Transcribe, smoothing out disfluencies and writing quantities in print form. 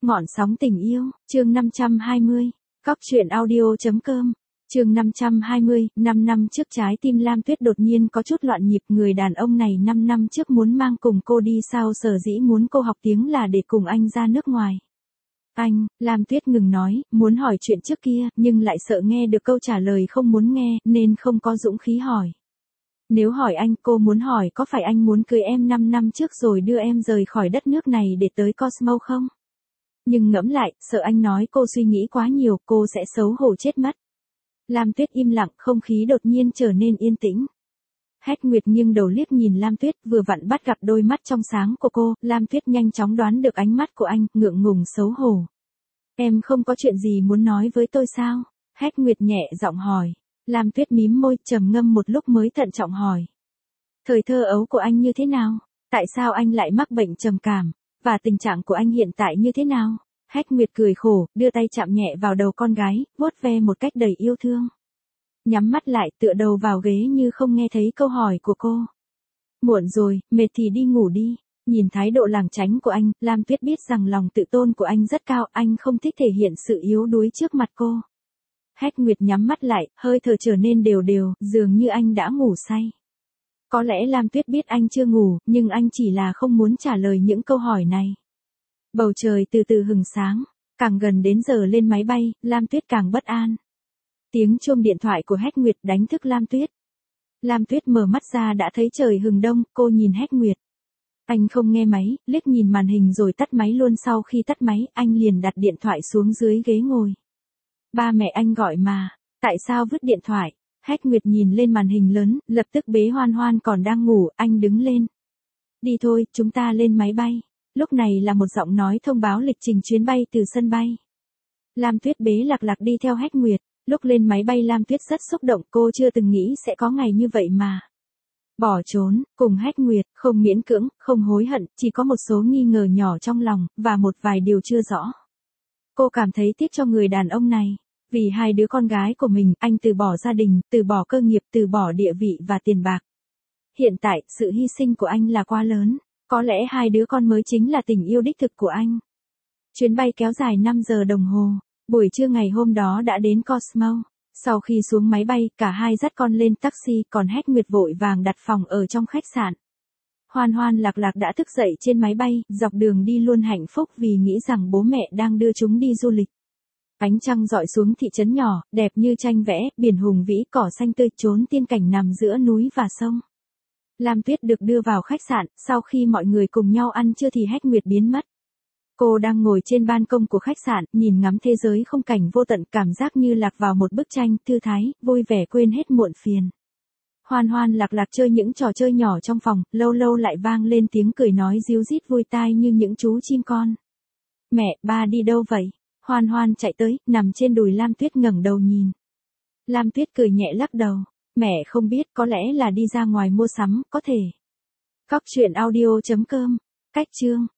Ngọn sóng tình yêu, chương 520, Cóc truyện audio.com, chương 520, 5 năm trước trái tim Lam Tuyết đột nhiên có chút loạn nhịp, người đàn ông này 5 năm trước muốn mang cùng cô đi sao, sở dĩ muốn cô học tiếng là để cùng anh ra nước ngoài. Anh, Lam Tuyết ngừng nói, muốn hỏi chuyện trước kia, nhưng lại sợ nghe được câu trả lời không muốn nghe, nên không có dũng khí hỏi. Nếu hỏi anh, cô muốn hỏi có phải anh muốn cưới em 5 năm trước rồi đưa em rời khỏi đất nước này để tới Cosmo không? Nhưng ngẫm lại, sợ anh nói cô suy nghĩ quá nhiều, cô sẽ xấu hổ chết mất. Lam Tuyết im lặng, không khí đột nhiên trở nên yên tĩnh. Hách Nguyệt nghiêng đầu liếc nhìn Lam Tuyết, vừa vặn bắt gặp đôi mắt trong sáng của cô, Lam Tuyết nhanh chóng đoán được ánh mắt của anh, ngượng ngùng xấu hổ. Em không có chuyện gì muốn nói với tôi sao? Hách Nguyệt nhẹ giọng hỏi. Lam Tuyết mím môi, trầm ngâm một lúc mới thận trọng hỏi. Thời thơ ấu của anh như thế nào? Tại sao anh lại mắc bệnh trầm cảm? Và tình trạng của anh hiện tại như thế nào? Hách Nguyệt cười khổ, đưa tay chạm nhẹ vào đầu con gái, vuốt ve một cách đầy yêu thương. Nhắm mắt lại, tựa đầu vào ghế như không nghe thấy câu hỏi của cô. Muộn rồi, mệt thì đi ngủ đi. Nhìn thái độ lảng tránh của anh, Lam Tuyết biết rằng lòng tự tôn của anh rất cao, anh không thích thể hiện sự yếu đuối trước mặt cô. Hách Nguyệt nhắm mắt lại, hơi thở trở nên đều đều, dường như anh đã ngủ say. Có lẽ Lam Tuyết biết anh chưa ngủ, nhưng anh chỉ là không muốn trả lời những câu hỏi này. Bầu trời từ từ hừng sáng, càng gần đến giờ lên máy bay, Lam Tuyết càng bất an. Tiếng chuông điện thoại của Hách Nguyệt đánh thức Lam Tuyết. Lam Tuyết mở mắt ra đã thấy trời hừng đông, cô nhìn Hách Nguyệt. Anh không nghe máy, liếc nhìn màn hình rồi tắt máy luôn, sau khi tắt máy, anh liền đặt điện thoại xuống dưới ghế ngồi. Ba mẹ anh gọi mà, tại sao vứt điện thoại? Hách Nguyệt nhìn lên màn hình lớn, lập tức bế Hoan Hoan còn đang ngủ, anh đứng lên. Đi thôi, chúng ta lên máy bay. Lúc này là một giọng nói thông báo lịch trình chuyến bay từ sân bay. Lam Tuyết bế Lạc Lạc đi theo Hách Nguyệt. Lúc lên máy bay Lam Tuyết rất xúc động, cô chưa từng nghĩ sẽ có ngày như vậy mà. Bỏ trốn, cùng Hách Nguyệt, không miễn cưỡng, không hối hận, chỉ có một số nghi ngờ nhỏ trong lòng, và một vài điều chưa rõ. Cô cảm thấy tiếc cho người đàn ông này. Vì hai đứa con gái của mình, anh từ bỏ gia đình, từ bỏ cơ nghiệp, từ bỏ địa vị và tiền bạc. Hiện tại, sự hy sinh của anh là quá lớn. Có lẽ hai đứa con mới chính là tình yêu đích thực của anh. Chuyến bay kéo dài 5 giờ đồng hồ. Buổi trưa ngày hôm đó đã đến Cosmo. Sau khi xuống máy bay, cả hai dắt con lên taxi, còn Hách Nguyệt vội vàng đặt phòng ở trong khách sạn. Hoan Hoan Lạc Lạc đã thức dậy trên máy bay, dọc đường đi luôn hạnh phúc vì nghĩ rằng bố mẹ đang đưa chúng đi du lịch. Ánh trăng rọi xuống thị trấn nhỏ, đẹp như tranh vẽ, biển hùng vĩ, cỏ xanh tươi, chốn tiên cảnh nằm giữa núi và sông. Lam Tuyết được đưa vào khách sạn, sau khi mọi người cùng nhau ăn trưa thì Hách Nguyệt biến mất. Cô đang ngồi trên ban công của khách sạn, nhìn ngắm thế giới không cảnh vô tận, cảm giác như lạc vào một bức tranh, thư thái, vui vẻ quên hết muộn phiền. Hoan Hoan Lạc Lạc chơi những trò chơi nhỏ trong phòng, lâu lâu lại vang lên tiếng cười nói ríu rít vui tai như những chú chim con. Mẹ, ba đi đâu vậy? Hoan Hoan chạy tới, nằm trên đùi Lam Tuyết ngẩng đầu nhìn. Lam Tuyết cười nhẹ lắc đầu. Mẹ không biết, có lẽ là đi ra ngoài mua sắm, có thể. Cóc truyện audio.com, cách chương.